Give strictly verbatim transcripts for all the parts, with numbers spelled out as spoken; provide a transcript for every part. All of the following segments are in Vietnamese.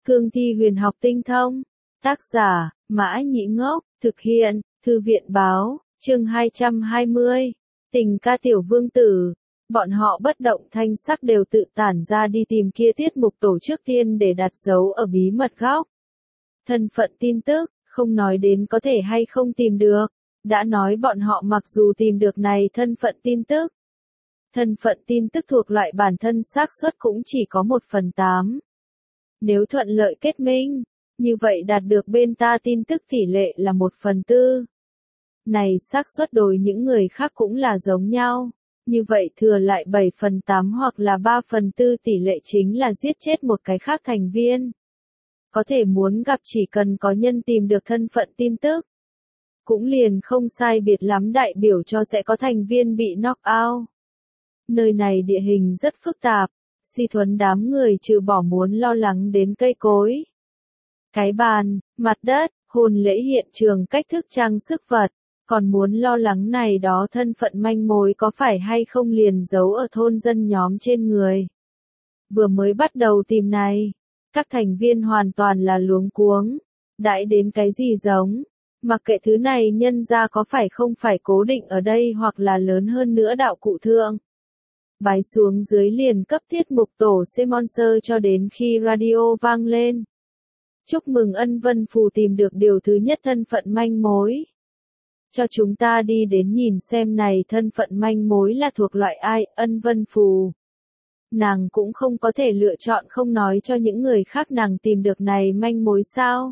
Cương thi huyền học tinh thông. Tác giả, Mã Nhĩ Ngốc, thực hiện, Thư viện Báo, chương hai trăm hai mươi. Tình ca tiểu vương tử. Bọn họ bất động thanh sắc đều tự tản ra đi tìm kia tiết mục tổ trước tiên để đặt dấu ở bí mật góc. Thân phận tin tức, không nói đến có thể hay không tìm được. Đã nói bọn họ mặc dù tìm được này thân phận tin tức. Thân phận tin tức thuộc loại bản thân xác suất cũng chỉ có một phần tám. Nếu thuận lợi kết minh, như vậy đạt được bên ta tin tức tỷ lệ là một phần tư. Này xác suất đối những người khác cũng là giống nhau. Như vậy thừa lại bảy phần tám hoặc là ba phần tư tỷ lệ chính là giết chết một cái khác thành viên. Có thể muốn gặp chỉ cần có nhân tìm được thân phận tin tức. Cũng liền không sai biệt lắm đại biểu cho sẽ có thành viên bị knock out. Nơi này địa hình rất phức tạp, Si Thuấn đám người trừ bỏ muốn lo lắng đến cây cối, cái bàn, mặt đất, hôn lễ hiện trường cách thức trang sức vật, còn muốn lo lắng này đó thân phận manh mối có phải hay không liền giấu ở thôn dân nhóm trên người. Vừa mới bắt đầu tìm này, các thành viên hoàn toàn là luống cuống, đãi đến cái gì giống, mặc kệ thứ này nhân ra có phải không phải cố định ở đây hoặc là lớn hơn nữa đạo cụ thượng. Bái xuống dưới liền cấp tiết mục tổ sponsor cho đến khi radio vang lên. Chúc mừng Ân Vân Phù tìm được điều thứ nhất thân phận manh mối. Cho chúng ta đi đến nhìn xem này thân phận manh mối là thuộc loại ai, Ân Vân Phù. Nàng cũng không có thể lựa chọn không nói cho những người khác nàng tìm được này manh mối sao.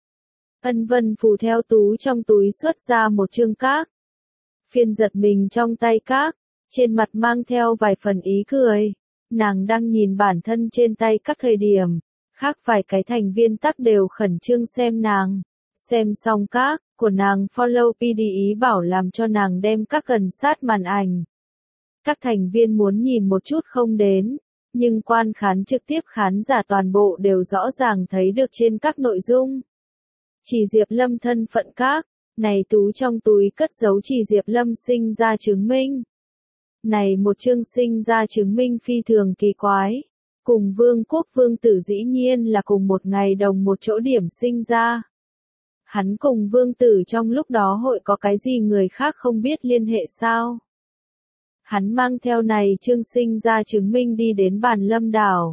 Ân Vân Phù theo tú trong túi xuất ra một chương các. Phiên giật mình trong tay các. Trên mặt mang theo vài phần ý cười, nàng đang nhìn bản thân trên tay các thời điểm, khác vài cái thành viên tắc đều khẩn trương xem nàng, xem xong các, của nàng follow pê đê ý bảo làm cho nàng đem các gần sát màn ảnh. Các thành viên muốn nhìn một chút không đến, nhưng quan khán trực tiếp khán giả toàn bộ đều rõ ràng thấy được trên các nội dung. Chỉ Diệp Lâm thân phận các, này tú trong túi cất giấu Chỉ Diệp Lâm sinh ra chứng minh. Này một chương sinh ra chứng minh phi thường kỳ quái. Cùng vương quốc vương tử dĩ nhiên là cùng một ngày đồng một chỗ điểm sinh ra. Hắn cùng vương tử trong lúc đó hội có cái gì người khác không biết liên hệ sao? Hắn mang theo này chương sinh ra chứng minh đi đến bàn lâm đảo.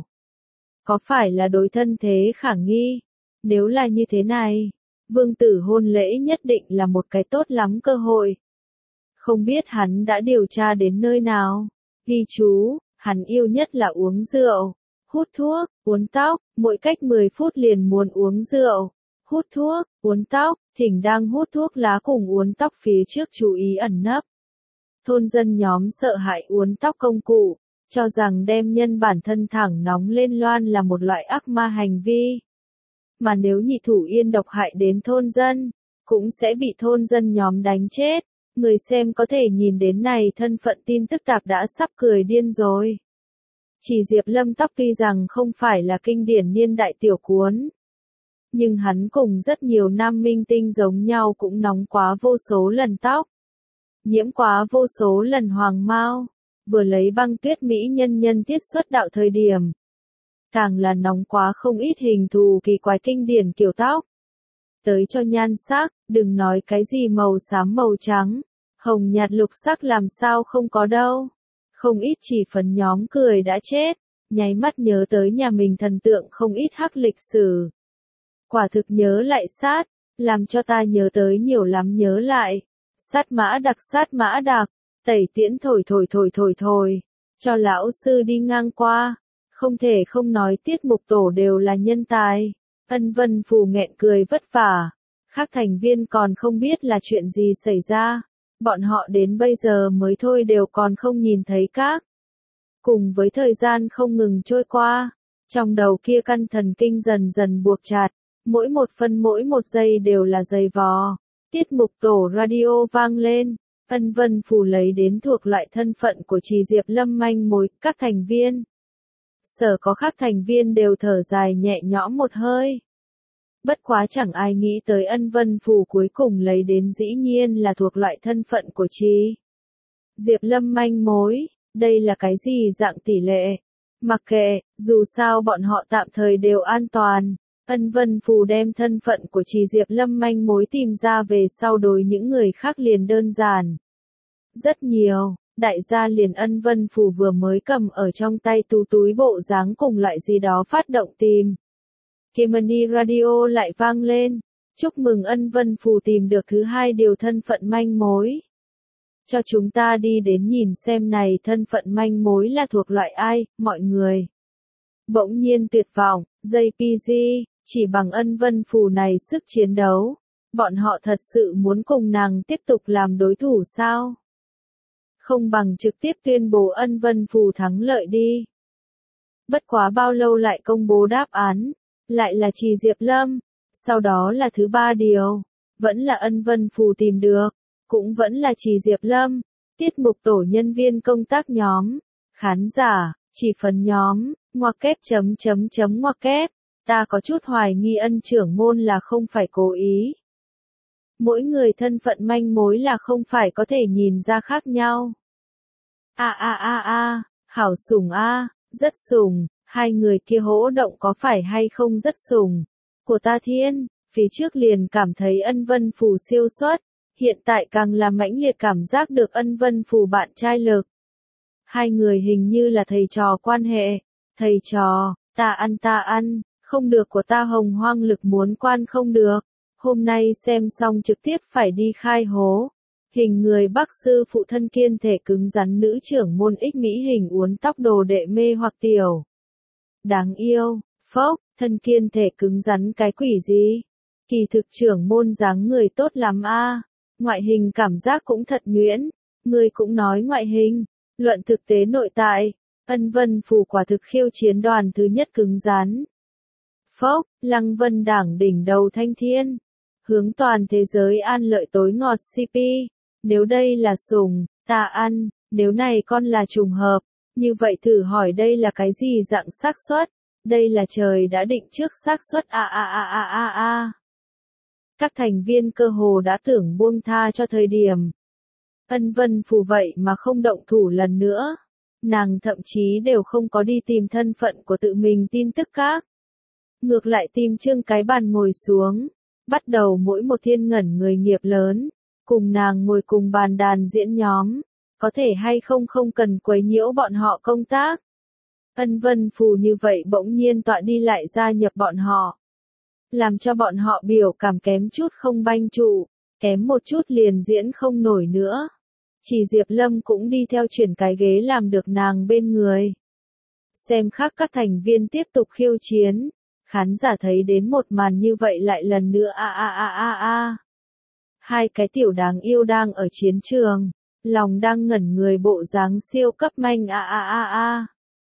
Có phải là đối thân thế khả nghi? Nếu là như thế này, vương tử hôn lễ nhất định là một cái tốt lắm cơ hội. Không biết hắn đã điều tra đến nơi nào. Ghi chú, hắn yêu nhất là uống rượu, hút thuốc, uốn tóc, mỗi cách mười phút liền muốn uống rượu, hút thuốc, uốn tóc, thỉnh đang hút thuốc lá cùng uốn tóc phía trước chú ý ẩn nấp. Thôn dân nhóm sợ hãi uốn tóc công cụ, cho rằng đem nhân bản thân thẳng nóng lên loan là một loại ác ma hành vi. Mà nếu nhị thủ yên độc hại đến thôn dân, cũng sẽ bị thôn dân nhóm đánh chết. Người xem có thể nhìn đến này thân phận tin tức tạp đã sắp cười điên rồi. Chỉ Diệp Lâm tóc tuy rằng không phải là kinh điển niên đại tiểu cuốn. Nhưng hắn cùng rất nhiều nam minh tinh giống nhau cũng nóng quá vô số lần tóc. Nhiễm quá vô số lần hoàng mao. Vừa lấy băng tuyết mỹ nhân nhân tiết xuất đạo thời điểm. Càng là nóng quá không ít hình thù kỳ quái kinh điển kiểu tóc. Tới cho nhan sắc, đừng nói cái gì màu xám màu trắng, hồng nhạt lục sắc làm sao không có đâu. Không ít chỉ phấn nhóm cười đã chết, nháy mắt nhớ tới nhà mình thần tượng không ít hắc lịch sử. Quả thực nhớ lại sát, làm cho ta nhớ tới nhiều lắm nhớ lại. Sát mã đặc sát mã đặc, tẩy tiễn thổi thổi thổi thổi thổi, cho lão sư đi ngang qua. Không thể không nói tiết mục tổ đều là nhân tài. Ân Vân Phù nghẹn cười vất vả. Khác thành viên còn không biết là chuyện gì xảy ra. Bọn họ đến bây giờ mới thôi đều còn không nhìn thấy các. Cùng với thời gian không ngừng trôi qua. Trong đầu kia căn thần kinh dần dần buộc chặt. Mỗi một phân mỗi một giây đều là dày vò. Tiết mục tổ radio vang lên. Ân Vân Phù lấy đến thuộc loại thân phận của Chỉ Diệp Lâm manh mối các thành viên. Sở có khác thành viên đều thở dài nhẹ nhõm một hơi. Bất quá chẳng ai nghĩ tới Ân Vân Phù cuối cùng lấy đến dĩ nhiên là thuộc loại thân phận của Chỉ Diệp Lâm manh mối, đây là cái gì dạng tỷ lệ? Mặc kệ, dù sao bọn họ tạm thời đều an toàn, Ân Vân Phù đem thân phận của Trì Diệp Lâm manh mối tìm ra về sau đối những người khác liền đơn giản. Rất nhiều, đại gia liền Ân Vân Phù vừa mới cầm ở trong tay tú túi bộ dáng cùng loại gì đó phát động tìm. Kemani Radio lại vang lên. Chúc mừng Ân Vân Phù tìm được thứ hai điều thân phận manh mối. Cho chúng ta đi đến nhìn xem này thân phận manh mối là thuộc loại ai, mọi người. Bỗng nhiên tuyệt vọng, gi pê giê, chỉ bằng Ân Vân Phù này sức chiến đấu. Bọn họ thật sự muốn cùng nàng tiếp tục làm đối thủ sao? Không bằng trực tiếp tuyên bố Ân Vân Phù thắng lợi đi. Bất quá bao lâu lại công bố đáp án, lại là Trì Diệp Lâm, sau đó là thứ ba điều, vẫn là Ân Vân Phù tìm được, cũng vẫn là Trì Diệp Lâm, tiết mục tổ nhân viên công tác nhóm, khán giả, chỉ phần nhóm, ngoặc kép chấm chấm chấm ngoặc kép, ta có chút hoài nghi Ân trưởng môn là không phải cố ý. Mỗi người thân phận manh mối là không phải có thể nhìn ra khác nhau. A a a a, hảo sủng a, rất sủng, hai người kia hỗ động có phải hay không rất sủng. Của ta thiên, phía trước liền cảm thấy Ân Vân Phù siêu xuất, hiện tại càng là mãnh liệt cảm giác được Ân Vân Phù bạn trai lực. Hai người hình như là thầy trò quan hệ, thầy trò, ta ăn ta ăn, không được của ta hồng hoang lực muốn quan không được. Hôm nay xem xong trực tiếp phải đi khai hố. Hình người Bắc sư phụ thân kiên thể cứng rắn nữ trưởng môn ích mỹ hình uốn tóc đồ đệ mê hoặc tiểu. Đáng yêu, phốc, thân kiên thể cứng rắn cái quỷ gì? Kỳ thực trưởng môn dáng người tốt lắm a, ngoại hình cảm giác cũng thật nhuyễn, người cũng nói ngoại hình, luận thực tế nội tại, Ân Vân Phù quả thực khiêu chiến đoàn thứ nhất cứng rắn. Phốc, Lăng Vân đảng đỉnh đầu thanh thiên. Hướng toàn thế giới an lợi tối ngọt xê pê, nếu đây là sủng, ta ăn, nếu này con là trùng hợp, như vậy thử hỏi đây là cái gì dạng xác suất, đây là trời đã định trước xác suất a a a a a a. Các thành viên cơ hồ đã tưởng buông tha cho thời điểm. Ân Vân Phù vậy mà không động thủ lần nữa, nàng thậm chí đều không có đi tìm thân phận của tự mình tin tức các. Ngược lại tìm Trương Cái Bàn ngồi xuống. Bắt đầu mỗi một thiên ngẩn người nghiệp lớn, cùng nàng ngồi cùng bàn đàn diễn nhóm, có thể hay không không cần quấy nhiễu bọn họ công tác. Ân Vân Phù như vậy bỗng nhiên tọa đi lại gia nhập bọn họ, làm cho bọn họ biểu cảm kém chút không banh trụ, kém một chút liền diễn không nổi nữa. Chỉ Diệp Lâm cũng đi theo chuyển cái ghế làm được nàng bên người. Xem khác các thành viên tiếp tục khiêu chiến. Khán giả thấy đến một màn như vậy lại lần nữa a a a a a. Hai cái tiểu đáng yêu đang ở chiến trường, lòng đang ngẩn người bộ dáng siêu cấp manh a a a a.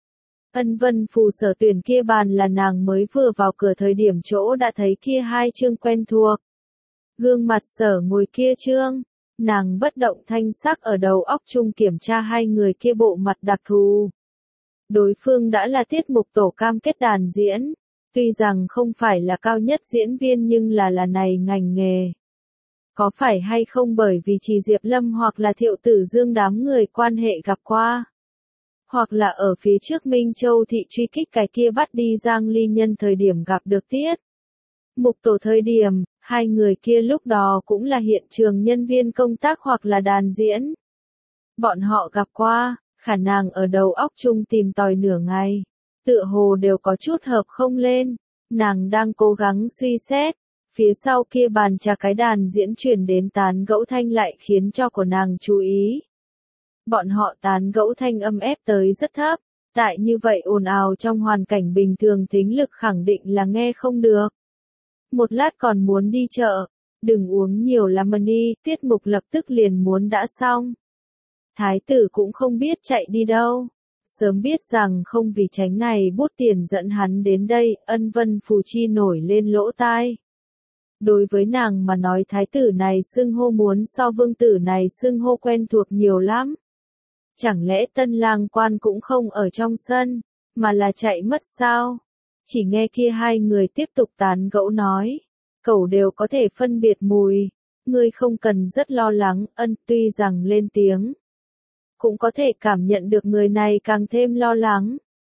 Ân Vân Phù sở tuyển kia bàn là nàng mới vừa vào cửa thời điểm chỗ đã thấy kia hai chương quen thuộc. Gương mặt sở ngồi kia chương, nàng bất động thanh sắc ở đầu óc chung kiểm tra hai người kia bộ mặt đặc thù. Đối phương đã là tiết mục tổ cam kết đàn diễn. Tuy rằng không phải là cao nhất diễn viên nhưng là là này ngành nghề. Có phải hay không bởi vì Trì Diệp Lâm hoặc là Thiệu Tử Dương đám người quan hệ gặp qua. Hoặc là ở phía trước Minh Châu thị truy kích cái kia bắt đi Giang Ly Nhân thời điểm gặp được tiết. Mục tổ thời điểm, hai người kia lúc đó cũng là hiện trường nhân viên công tác hoặc là đàn diễn. Bọn họ gặp qua, khả năng ở đầu óc chung tìm tòi nửa ngày. Tựa hồ đều có chút hợp không lên, nàng đang cố gắng suy xét, phía sau kia bàn trà cái đàn diễn chuyển đến tán gẫu thanh lại khiến cho của nàng chú ý. Bọn họ tán gẫu thanh âm ép tới rất thấp, tại như vậy ồn ào trong hoàn cảnh bình thường thính lực khẳng định là nghe không được. Một lát còn muốn đi chợ, đừng uống nhiều lemony, tiết mục lập tức liền muốn đã xong. Thái tử cũng không biết chạy đi đâu. Sớm biết rằng không vì tránh này bút tiền dẫn hắn đến đây, Ân Vân Phù chi nổi lên lỗ tai. Đối với nàng mà nói thái tử này xưng hô muốn so vương tử này xưng hô quen thuộc nhiều lắm. Chẳng lẽ tân lang quan cũng không ở trong sân, mà là chạy mất sao? Chỉ nghe kia hai người tiếp tục tán gẫu nói. Cẩu đều có thể phân biệt mùi. Ngươi không cần rất lo lắng, Ân tuy rằng lên tiếng. Cũng có thể cảm nhận được người này càng thêm lo lắng.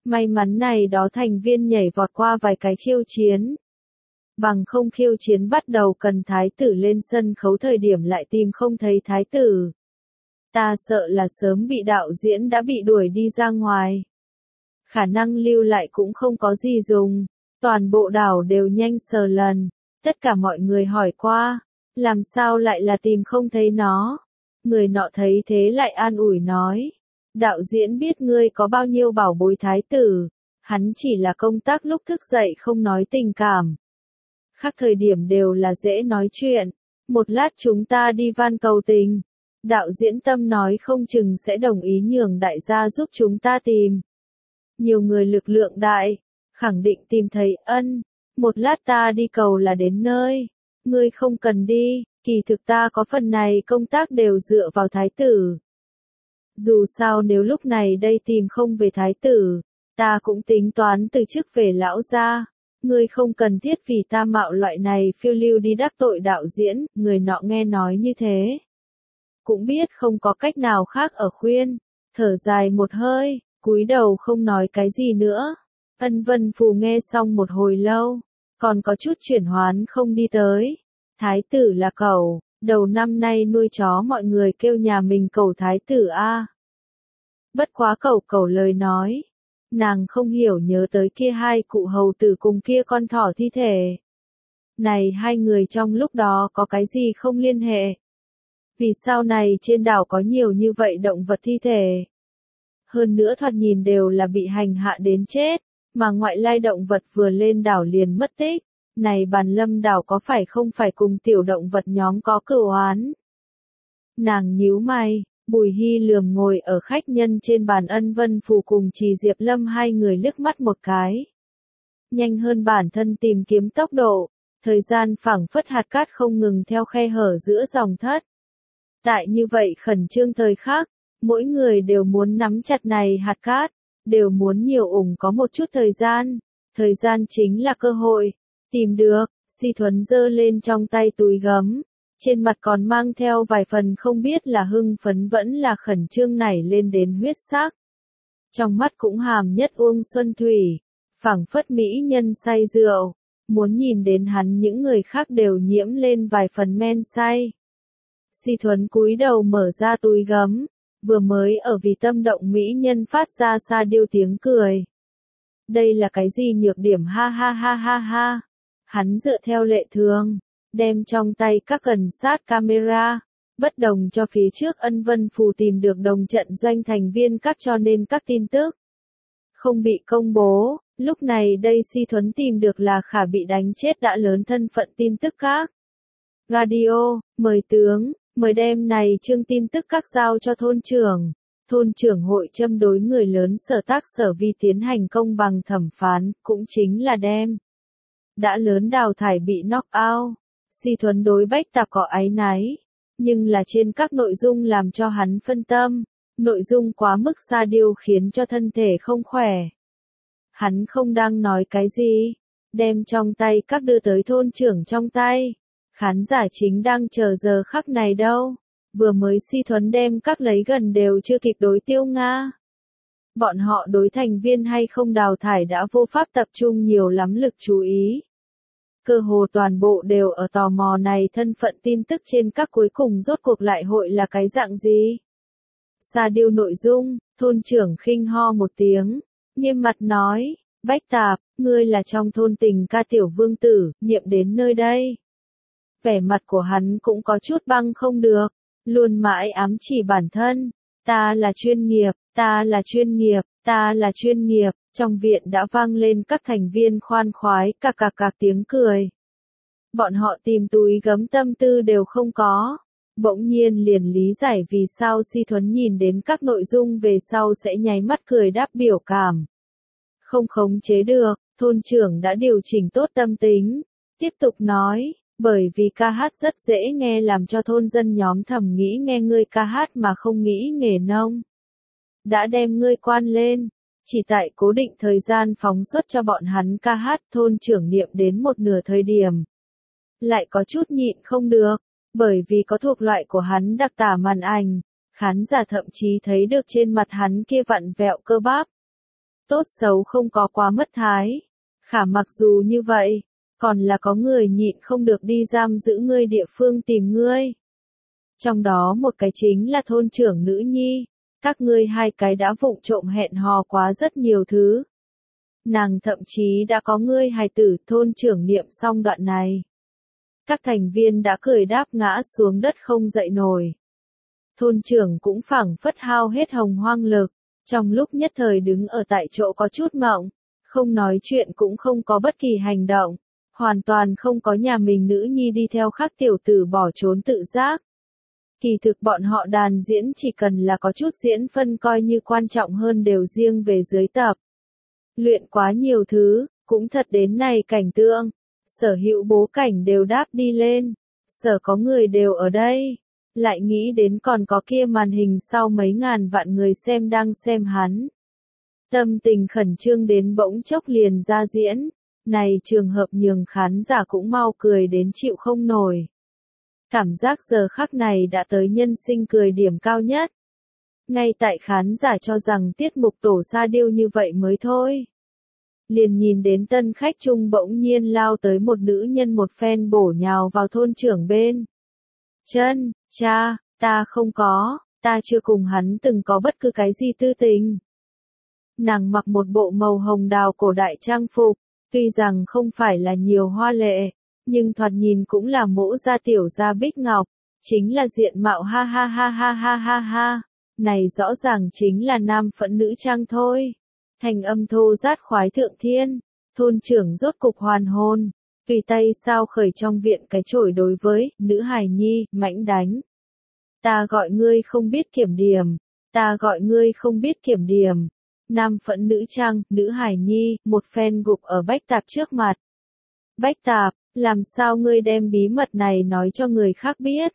May mắn này đó thành viên nhảy vọt qua vài cái khiêu chiến. Bằng không khiêu chiến bắt đầu cần thái tử lên sân khấu thời điểm lại tìm không thấy thái tử. Ta sợ là sớm bị đạo diễn đã bị đuổi đi ra ngoài. Khả năng lưu lại cũng không có gì dùng. Toàn bộ đảo đều nhanh sờ lần. Tất cả mọi người hỏi qua. Làm sao lại là tìm không thấy nó? Người nọ thấy thế lại an ủi nói. Đạo diễn biết ngươi có bao nhiêu bảo bối thái tử. Hắn chỉ là công tác lúc thức dậy không nói tình cảm. Khác thời điểm đều là dễ nói chuyện. Một lát chúng ta đi van cầu tình. Đạo diễn Tâm nói không chừng sẽ đồng ý nhường đại gia giúp chúng ta tìm. Nhiều người lực lượng đại, khẳng định tìm thấy ân. Một lát ta đi cầu là đến nơi. Ngươi không cần đi, kỳ thực ta có phần này công tác đều dựa vào thái tử. Dù sao nếu lúc này đây tìm không về thái tử, ta cũng tính toán từ chức về lão gia. Ngươi không cần thiết vì ta mạo loại này phiêu lưu đi đắc tội đạo diễn, người nọ nghe nói như thế. Cũng biết không có cách nào khác ở khuyên, thở dài một hơi, cúi đầu không nói cái gì nữa. Ân Vân Phù nghe xong một hồi lâu, còn có chút chuyển hoán không đi tới. Thái tử là cẩu, đầu năm nay nuôi chó mọi người kêu nhà mình cẩu thái tử a. Bất quá cẩu cẩu lời nói, nàng không hiểu nhớ tới kia hai cụ hầu tử cùng kia con thỏ thi thể. Này hai người trong lúc đó có cái gì không liên hệ? Vì sao này trên đảo có nhiều như vậy động vật thi thể? Hơn nữa thoạt nhìn đều là bị hành hạ đến chết, mà ngoại lai động vật vừa lên đảo liền mất tích. Này Bàn Lâm đảo có phải không phải cùng tiểu động vật nhóm có cửu oán? Nàng nhíu mày, Bùi Hy lườm ngồi ở khách nhân trên bàn. Ân Vân Phù cùng Trì Diệp Lâm hai người liếc mắt một cái. Nhanh hơn bản thân tìm kiếm tốc độ, thời gian phảng phất hạt cát không ngừng theo khe hở giữa dòng thất. Tại như vậy khẩn trương thời khắc, mỗi người đều muốn nắm chặt này hạt cát, đều muốn nhiều ủng có một chút thời gian. Thời gian chính là cơ hội. Tìm được, Si Thuấn giơ lên trong tay túi gấm, trên mặt còn mang theo vài phần không biết là hưng phấn vẫn là khẩn trương nảy lên đến huyết sắc. Trong mắt cũng hàm nhất uông xuân thủy, phảng phất mỹ nhân say rượu, muốn nhìn đến hắn những người khác đều nhiễm lên vài phần men say. Si Thuấn cúi đầu mở ra túi gấm, vừa mới ở vì tâm động mỹ nhân phát ra xa điêu tiếng cười. Đây là cái gì nhược điểm ha ha ha ha ha. Hắn dựa theo lệ thường, đem trong tay các gần sát camera, bất đồng cho phía trước. Ân Vân Phù tìm được đồng trận doanh thành viên các cho nên các tin tức không bị công bố. Lúc này đây Si Thuấn tìm được là khả bị đánh chết đã lớn thân phận tin tức các. Radio, mời tướng, mời đem này chương tin tức các giao cho thôn trưởng. Thôn trưởng hội châm đối người lớn Sở Tác Sở Vi tiến hành công bằng thẩm phán, cũng chính là đem đã lớn đào thải bị knock out. Si Thuấn đối Bách Tạp có áy náy, nhưng là trên các nội dung làm cho hắn phân tâm, nội dung quá mức xa điêu khiến cho thân thể không khỏe. Hắn không đang nói cái gì, đem trong tay các đưa tới thôn trưởng trong tay. Khán giả chính đang chờ giờ khắc này đâu, vừa mới Si Thuấn đem các lấy gần đều chưa kịp đối tiêu Nga. Bọn họ đối thành viên hay không đào thải đã vô pháp tập trung nhiều lắm lực chú ý. Cơ hồ toàn bộ đều ở tò mò này thân phận tin tức trên các cuối cùng rốt cuộc lại hội là cái dạng gì. Xa điêu nội dung, thôn trưởng khinh ho một tiếng, nghiêm mặt nói, Bách Tạp, ngươi là trong thôn Tình Ca tiểu vương tử, nhiệm đến nơi đây. Vẻ mặt của hắn cũng có chút băng không được, luôn mãi ám chỉ bản thân, ta là chuyên nghiệp, ta là chuyên nghiệp, ta là chuyên nghiệp. Trong viện đã vang lên các thành viên khoan khoái cạc cạc cạc tiếng cười. Bọn họ tìm túi gấm tâm tư đều không có. Bỗng nhiên liền lý giải vì sao Si Thuấn nhìn đến các nội dung về sau sẽ nháy mắt cười đáp biểu cảm. Không khống chế được, thôn trưởng đã điều chỉnh tốt tâm tính. Tiếp tục nói, bởi vì ca hát rất dễ nghe làm cho thôn dân nhóm thầm nghĩ nghe ngươi ca hát mà không nghĩ nghề nông. Đã đem ngươi quan lên. Chỉ tại cố định thời gian phóng xuất cho bọn hắn ca hát. Thôn trưởng niệm đến một nửa thời điểm, lại có chút nhịn không được, bởi vì có thuộc loại của hắn đặc tả màn ảnh, khán giả thậm chí thấy được trên mặt hắn kia vặn vẹo cơ bắp. tốt xấu không có quá mất thái. Khả mặc dù như vậy, còn là có người nhịn không được đi giam giữ ngươi địa phương tìm ngươi. Trong đó một cái chính là thôn trưởng nữ nhi, các ngươi hai cái đã vụng trộm hẹn hò quá rất nhiều thứ. Nàng thậm chí đã có ngươi hài tử, thôn trưởng niệm xong đoạn này. Các thành viên đã cười đáp ngã xuống đất không dậy nổi. Thôn trưởng cũng phảng phất hao hết hồng hoang lực, trong lúc nhất thời đứng ở tại chỗ có chút mộng, không nói chuyện cũng không có bất kỳ hành động, hoàn toàn không có nhà mình nữ nhi đi theo khác tiểu tử bỏ trốn tự giác. Kỳ thực bọn họ đàn diễn chỉ cần là có chút diễn phân coi như quan trọng hơn đều riêng về dưới tập. Luyện quá nhiều thứ, cũng thật đến này cảnh tượng, sở hữu bố cảnh đều đáp đi lên, sở có người đều ở đây, lại nghĩ đến còn có kia màn hình sau mấy ngàn vạn người xem đang xem hắn. Tâm tình khẩn trương đến bỗng chốc liền ra diễn, này trường hợp nhường khán giả cũng mau cười đến chịu không nổi. Cảm giác giờ khắc này đã tới nhân sinh cười điểm cao nhất. Ngay tại khán giả cho rằng tiết mục tổ sa điêu như vậy mới thôi. Liền nhìn đến tân khách chung bỗng nhiên lao tới một nữ nhân một phen bổ nhào vào thôn trưởng bên. Chân, cha, ta không có, ta chưa cùng hắn từng có bất cứ cái gì tư tình. Nàng mặc một bộ màu hồng đào cổ đại trang phục, tuy rằng không phải là nhiều hoa lệ, nhưng thoạt nhìn cũng là mỗ gia tiểu gia bích ngọc, chính là diện mạo ha ha ha ha ha ha ha, này rõ ràng chính là nam phẫn nữ trang thôi. Thành âm thô rát khoái thượng thiên, thôn trưởng rốt cục hoàn hồn, tùy tay sao khởi trong viện cái chổi đối với nữ hài nhi, mãnh đánh. Ta gọi ngươi không biết kiểm điểm, ta gọi ngươi không biết kiểm điểm. Nam phẫn nữ trang, nữ hài nhi, một phen gục ở Bách Tạp trước mặt. Bách Tạp, làm sao ngươi đem bí mật này nói cho người khác biết?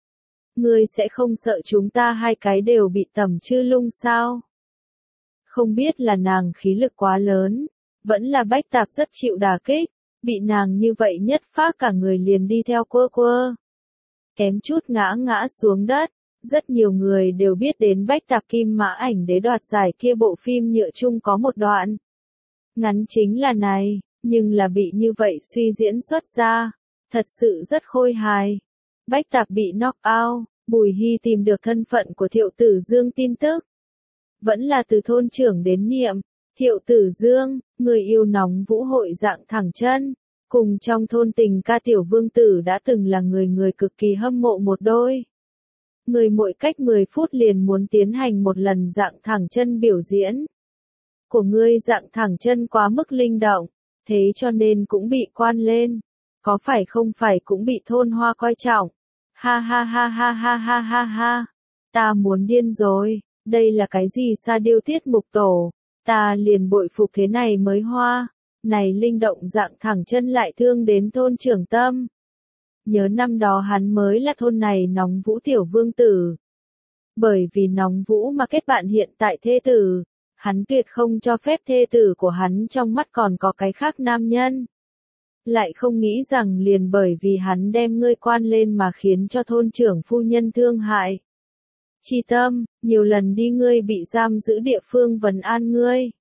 Ngươi sẽ không sợ chúng ta hai cái đều bị tẩm chư lung sao? Không biết là nàng khí lực quá lớn, vẫn là Bách Tạp rất chịu đả kích, bị nàng như vậy nhất phát cả người liền đi theo quơ quơ. Kém chút ngã ngã xuống đất, rất nhiều người đều biết đến Bách Tạp Kim Mã Ảnh Đế đoạt giải kia bộ phim nhựa chung có một đoạn. Ngắn chính là này, nhưng là bị như vậy suy diễn xuất ra, thật sự rất khôi hài. Bách Tạp bị knock out, Bùi Hy tìm được thân phận của Thiệu Tử Dương tin tức. Vẫn là từ thôn trưởng đến niệm, Thiệu Tử Dương, người yêu nóng vũ hội dạng thẳng chân, cùng trong thôn tình ca tiểu vương tử đã từng là người người cực kỳ hâm mộ một đôi. Người mỗi cách mười phút liền muốn tiến hành một lần dạng thẳng chân biểu diễn. Của ngươi dạng thẳng chân quá mức linh động, thế cho nên cũng bị quan lên. Có phải không phải cũng bị thôn hoa coi trọng. Ha ha ha ha ha ha ha ha. Ta muốn điên rồi, đây là cái gì sa điêu tiết mục tổ. Ta liền bội phục thế này mới hoa. Này linh động dạng thẳng chân lại thương đến thôn trưởng tâm. Nhớ năm đó hắn mới là thôn này nóng vũ tiểu vương tử. Bởi vì nóng vũ mà kết bạn hiện tại thê tử, hắn tuyệt không cho phép thê tử của hắn trong mắt còn có cái khác nam nhân. Lại không nghĩ rằng liền bởi vì hắn đem ngươi quan lên mà khiến cho thôn trưởng phu nhân thương hại. Chi tâm, nhiều lần đi ngươi bị giam giữ địa phương vấn an ngươi.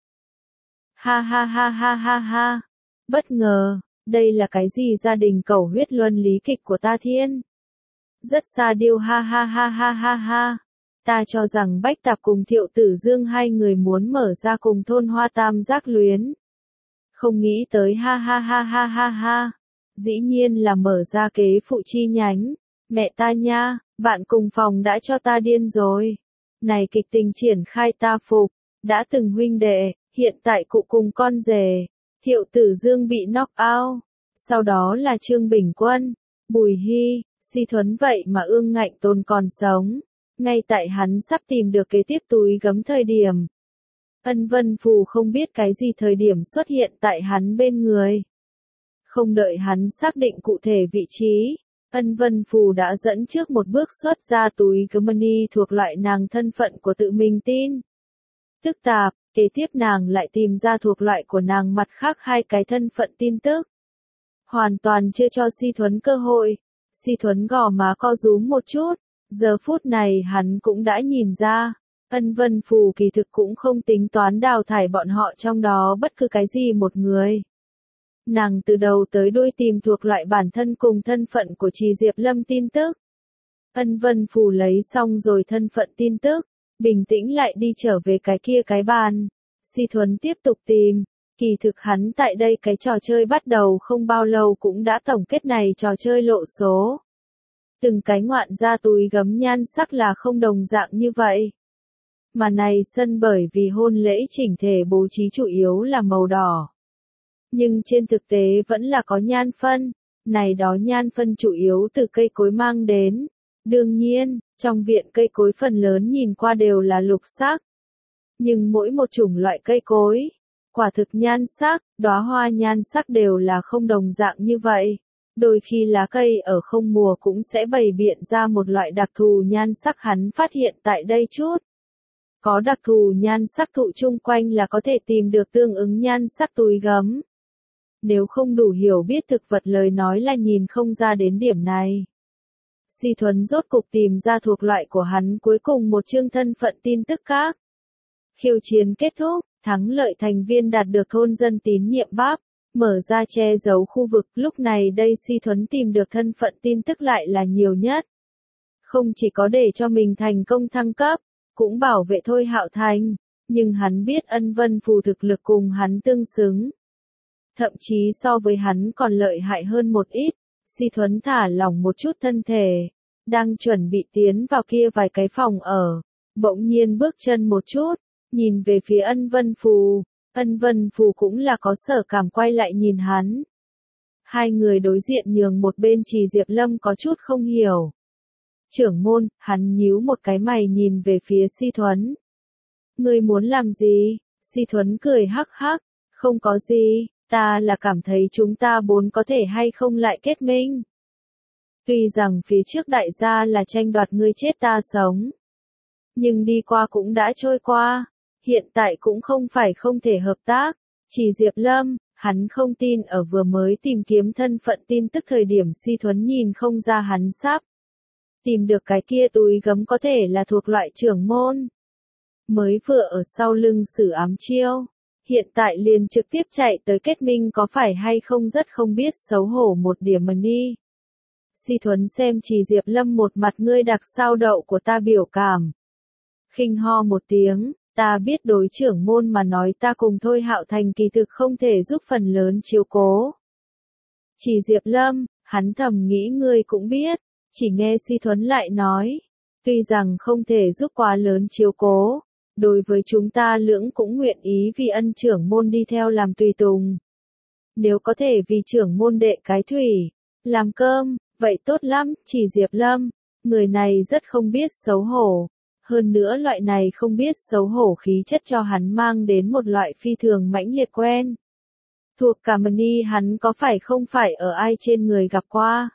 Ha ha ha ha ha ha, bất ngờ. Đây là cái gì gia đình cầu huyết luân lý kịch của ta thiên? Rất xa điêu ha ha ha ha ha ha. Ta cho rằng Bách Tạp cùng Thiệu Tử Dương hai người muốn mở ra cùng thôn hoa tam giác luyến. Không nghĩ tới ha ha ha ha ha ha. Dĩ nhiên là mở ra kế phụ chi nhánh. Mẹ ta nha, bạn cùng phòng đã cho ta điên rồi. Này kịch tình triển khai ta phục. Đã từng huynh đệ, hiện tại cụ cùng con rể. Thiệu Tử Dương bị knock out, sau đó là Trương Bình Quân, Bùi Hy, Si Thuấn vậy mà Ương Ngạnh Tôn còn sống. Ngay tại hắn sắp tìm được kế tiếp túi gấm thời điểm. Ân Vân Phù không biết cái gì thời điểm xuất hiện tại hắn bên người. Không đợi hắn xác định cụ thể vị trí, Ân Vân Phù đã dẫn trước một bước xuất ra túi gấm money thuộc loại nàng thân phận của tự mình tin. Tức tạp, kế tiếp nàng lại tìm ra thuộc loại của nàng mặt khác hai cái thân phận tin tức. Hoàn toàn chưa cho Si Thuấn cơ hội. Si Thuấn gò má co rúm một chút, giờ phút này hắn cũng đã nhìn ra. Ân Vân Phù kỳ thực cũng không tính toán đào thải bọn họ trong đó bất cứ cái gì một người. Nàng từ đầu tới đuôi tìm thuộc loại bản thân cùng thân phận của Trì Diệp Lâm tin tức. Ân Vân Phù lấy xong rồi thân phận tin tức, bình tĩnh lại đi trở về cái kia cái bàn. Si Thuấn tiếp tục tìm, kỳ thực hắn tại đây cái trò chơi bắt đầu không bao lâu cũng đã tổng kết này trò chơi lộ số. Từng cái ngoạn ra túi gấm nhan sắc là không đồng dạng như vậy. Mà này sân bởi vì hôn lễ chỉnh thể bố trí chủ yếu là màu đỏ. Nhưng trên thực tế vẫn là có nhan phân, này đó nhan phân chủ yếu từ cây cối mang đến. Đương nhiên, trong viện cây cối phần lớn nhìn qua đều là lục sắc. Nhưng mỗi một chủng loại cây cối, quả thực nhan sắc, đóa hoa nhan sắc đều là không đồng dạng như vậy. Đôi khi lá cây ở không mùa cũng sẽ bày biện ra một loại đặc thù nhan sắc hắn phát hiện tại đây chút. Có đặc thù nhan sắc thụ chung quanh là có thể tìm được tương ứng nhan sắc túi gấm. Nếu không đủ hiểu biết thực vật lời nói là nhìn không ra đến điểm này. Si Thuấn rốt cục tìm ra thuộc loại của hắn cuối cùng một chương thân phận tin tức khác. Khiêu chiến kết thúc, thắng lợi thành viên đạt được thôn dân tín nhiệm báp, mở ra che giấu khu vực, lúc này đây Si Thuấn tìm được thân phận tin tức lại là nhiều nhất. Không chỉ có để cho mình thành công thăng cấp, cũng bảo vệ Thôi Hạo Thành, nhưng hắn biết Ân Vân Phù thực lực cùng hắn tương xứng. Thậm chí so với hắn còn lợi hại hơn một ít, Si Thuấn thả lỏng một chút thân thể, đang chuẩn bị tiến vào kia vài cái phòng ở, bỗng nhiên bước chân một chút, nhìn về phía Ân Vân Phù, Ân Vân Phù cũng là có sở cảm quay lại nhìn hắn. Hai người đối diện nhường một bên Trì Diệp Lâm có chút không hiểu. Trưởng môn, hắn nhíu một cái mày nhìn về phía Si Thuấn. Ngươi muốn làm gì? Si Thuấn cười hắc hắc, không có gì, ta là cảm thấy chúng ta bốn có thể hay không lại kết minh. Tuy rằng phía trước đại gia là tranh đoạt ngươi chết ta sống. Nhưng đi qua cũng đã trôi qua, hiện tại cũng không phải không thể hợp tác. Chỉ Diệp Lâm, hắn không tin ở vừa mới tìm kiếm thân phận tin tức thời điểm Si Thuấn nhìn không ra hắn sắp tìm được cái kia túi gấm có thể là thuộc loại trưởng môn. Mới vừa ở sau lưng sử ám chiêu, hiện tại liền trực tiếp chạy tới kết minh có phải hay không rất không biết xấu hổ một điểm mà đi. Si Thuấn xem Trì Diệp Lâm một mặt ngươi đặc sao đậu của ta biểu cảm. Khinh ho một tiếng, ta biết đối trưởng môn mà nói ta cùng Thôi Hạo Thành kỳ thực không thể giúp phần lớn chiếu cố. Trì Diệp Lâm, hắn thầm nghĩ ngươi cũng biết, chỉ nghe Si Thuấn lại nói, tuy rằng không thể giúp quá lớn chiếu cố, đối với chúng ta lưỡng cũng nguyện ý vì ân trưởng môn đi theo làm tùy tùng. Nếu có thể vì trưởng môn đệ cái thủy, làm cơm, vậy tốt lắm, Chỉ Diệp Lâm, người này rất không biết xấu hổ. Hơn nữa loại này không biết xấu hổ khí chất cho hắn mang đến một loại phi thường mãnh liệt quen. Thuộc cả mani hắn có phải không phải ở ai trên người gặp qua.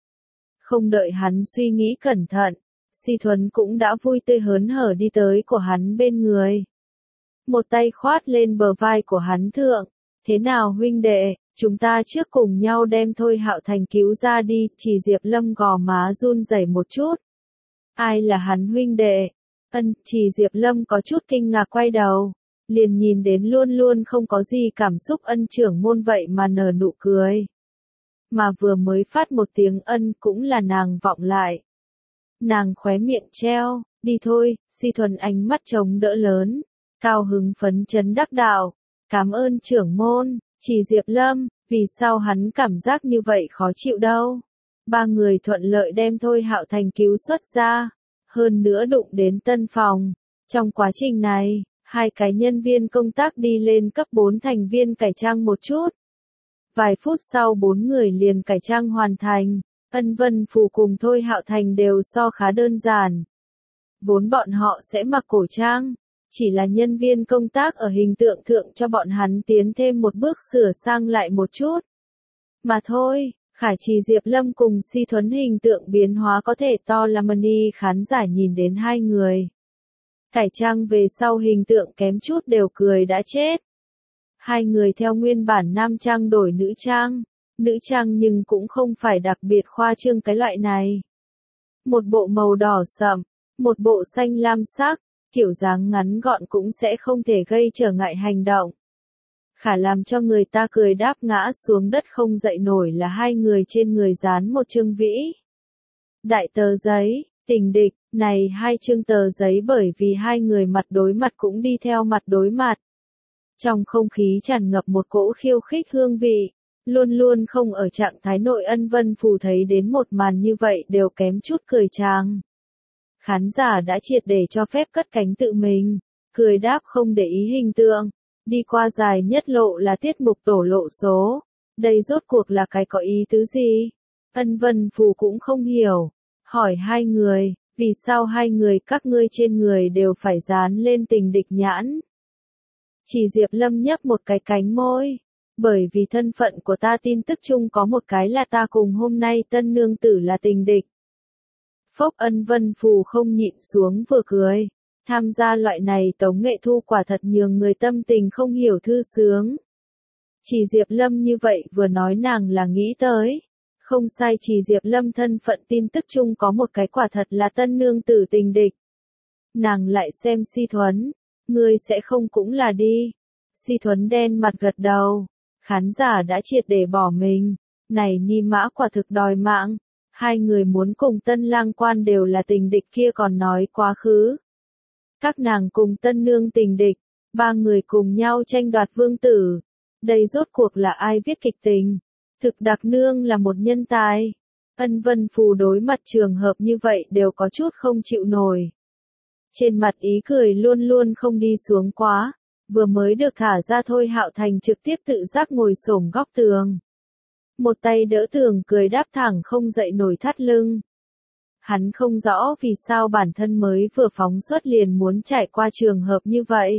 Không đợi hắn suy nghĩ cẩn thận, Si Thuấn cũng đã vui tươi hớn hở đi tới của hắn bên người. Một tay khoát lên bờ vai của hắn thượng, thế nào huynh đệ, chúng ta trước cùng nhau đem Thôi Hạo Thành cứu ra đi, Chỉ Diệp Lâm gò má run rẩy một chút. Ai là hắn huynh đệ? Ân, Chỉ Diệp Lâm có chút kinh ngạc quay đầu, liền nhìn đến luôn luôn không có gì cảm xúc ân trưởng môn vậy mà nở nụ cười. Mà vừa mới phát một tiếng ân cũng là nàng vọng lại. Nàng khóe miệng treo, đi thôi, Si Thuần ánh mắt trống đỡ lớn, cao hứng phấn chấn đắc đạo, cảm ơn trưởng môn, Chỉ Diệp Lâm, vì sao hắn cảm giác như vậy khó chịu đâu. Ba người thuận lợi đem Thôi Hạo Thành cứu xuất ra, hơn nữa đụng đến tân phòng. Trong quá trình này, hai cái nhân viên công tác đi lên cấp bốn thành viên cải trang một chút. Vài phút sau bốn người liền cải trang hoàn thành, Ân Vân Phù cùng Thôi Hạo Thành đều so khá đơn giản. Vốn bọn họ sẽ mặc cổ trang, chỉ là nhân viên công tác ở hình tượng thượng cho bọn hắn tiến thêm một bước sửa sang lại một chút. Mà thôi, Khải Trì Diệp Lâm cùng Si Thuấn hình tượng biến hóa có thể to là mani khán giả nhìn đến hai người. Cải trang về sau hình tượng kém chút đều cười đã chết. Hai người theo nguyên bản nam trang đổi nữ trang, nữ trang nhưng cũng không phải đặc biệt khoa trương cái loại này. Một bộ màu đỏ sậm, một bộ xanh lam sắc, kiểu dáng ngắn gọn cũng sẽ không thể gây trở ngại hành động. Khả làm cho người ta cười đáp ngã xuống đất không dậy nổi là hai người trên người dán một chương vĩ đại tờ giấy, tình địch, này hai chương tờ giấy bởi vì hai người mặt đối mặt cũng đi theo mặt đối mặt. Trong không khí tràn ngập một cỗ khiêu khích hương vị, luôn luôn không ở trạng thái nội Ân Vân Phù thấy đến một màn như vậy đều kém chút cười tràng. Khán giả đã triệt để cho phép cất cánh tự mình, cười đáp không để ý hình tượng. Đi qua dài nhất lộ là tiết mục tổ lộ số. Đây rốt cuộc là cái có ý tứ gì? Ân Vân Phù cũng không hiểu. Hỏi hai người, vì sao hai người các ngươi trên người đều phải dán lên tình địch nhãn? Chỉ Diệp Lâm nhấp một cái cánh môi. Bởi vì thân phận của ta tin tức chung có một cái là ta cùng hôm nay tân nương tử là tình địch. Phốc Ân Vân Phù không nhịn xuống vừa cười. Tham gia loại này tống nghệ thu quả thật nhường người tâm tình không hiểu thư sướng. Chỉ Diệp Lâm như vậy vừa nói nàng là nghĩ tới. Không sai, Chỉ Diệp Lâm thân phận tin tức chung có một cái quả thật là tân nương tử tình địch. Nàng lại xem Si Thuấn. Ngươi sẽ không cũng là đi. Si Thuấn đen mặt gật đầu. Khán giả đã triệt để bỏ mình. Này Nhi Mã quả thực đòi mạng. Hai người muốn cùng tân lang quan đều là tình địch kia còn nói quá khứ. Các nàng cùng tân nương tình địch, ba người cùng nhau tranh đoạt vương tử. Đây rốt cuộc là ai viết kịch tình? Thực đặc nương là một nhân tài. Ân Vân Phù đối mặt trường hợp như vậy đều có chút không chịu nổi. Trên mặt ý cười luôn luôn không đi xuống quá. Vừa mới được thả ra thôi Hạo Thành trực tiếp tự giác ngồi xổm góc tường. Một tay đỡ tường cười đáp thẳng không dậy nổi thắt lưng. Hắn không rõ vì sao bản thân mới vừa phóng xuất liền muốn trải qua trường hợp như vậy.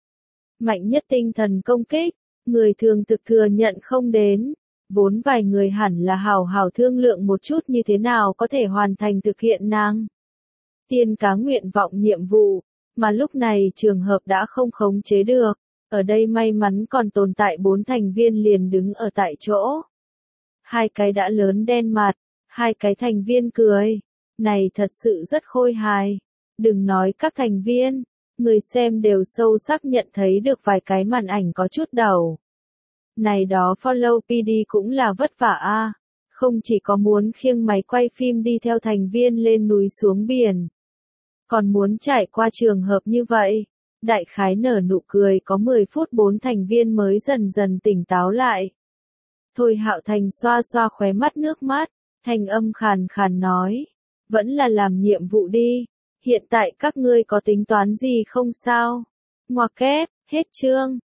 Mạnh nhất tinh thần công kích, người thường thực thừa nhận không đến. Vốn vài người hẳn là hào hào thương lượng một chút như thế nào có thể hoàn thành thực hiện nàng tiên cá nguyện vọng nhiệm vụ, mà lúc này trường hợp đã không khống chế được. Ở đây may mắn còn tồn tại bốn thành viên liền đứng ở tại chỗ. Hai cái đã lớn đen mặt, hai cái thành viên cười. Này thật sự rất khôi hài. Đừng nói các thành viên, người xem đều sâu sắc nhận thấy được vài cái màn ảnh có chút đầu. Này đó follow pê đê cũng là vất vả a, à. Không chỉ có muốn khiêng máy quay phim đi theo thành viên lên núi xuống biển, còn muốn trải qua trường hợp như vậy. Đại khái nở nụ cười có mười phút bốn thành viên mới dần dần tỉnh táo lại. Thôi Hạo Thành xoa xoa khóe mắt nước mắt, thanh âm khàn khàn nói. Vẫn là làm nhiệm vụ đi. Hiện tại các ngươi có tính toán gì không sao? Ngoặc kép, hết chương.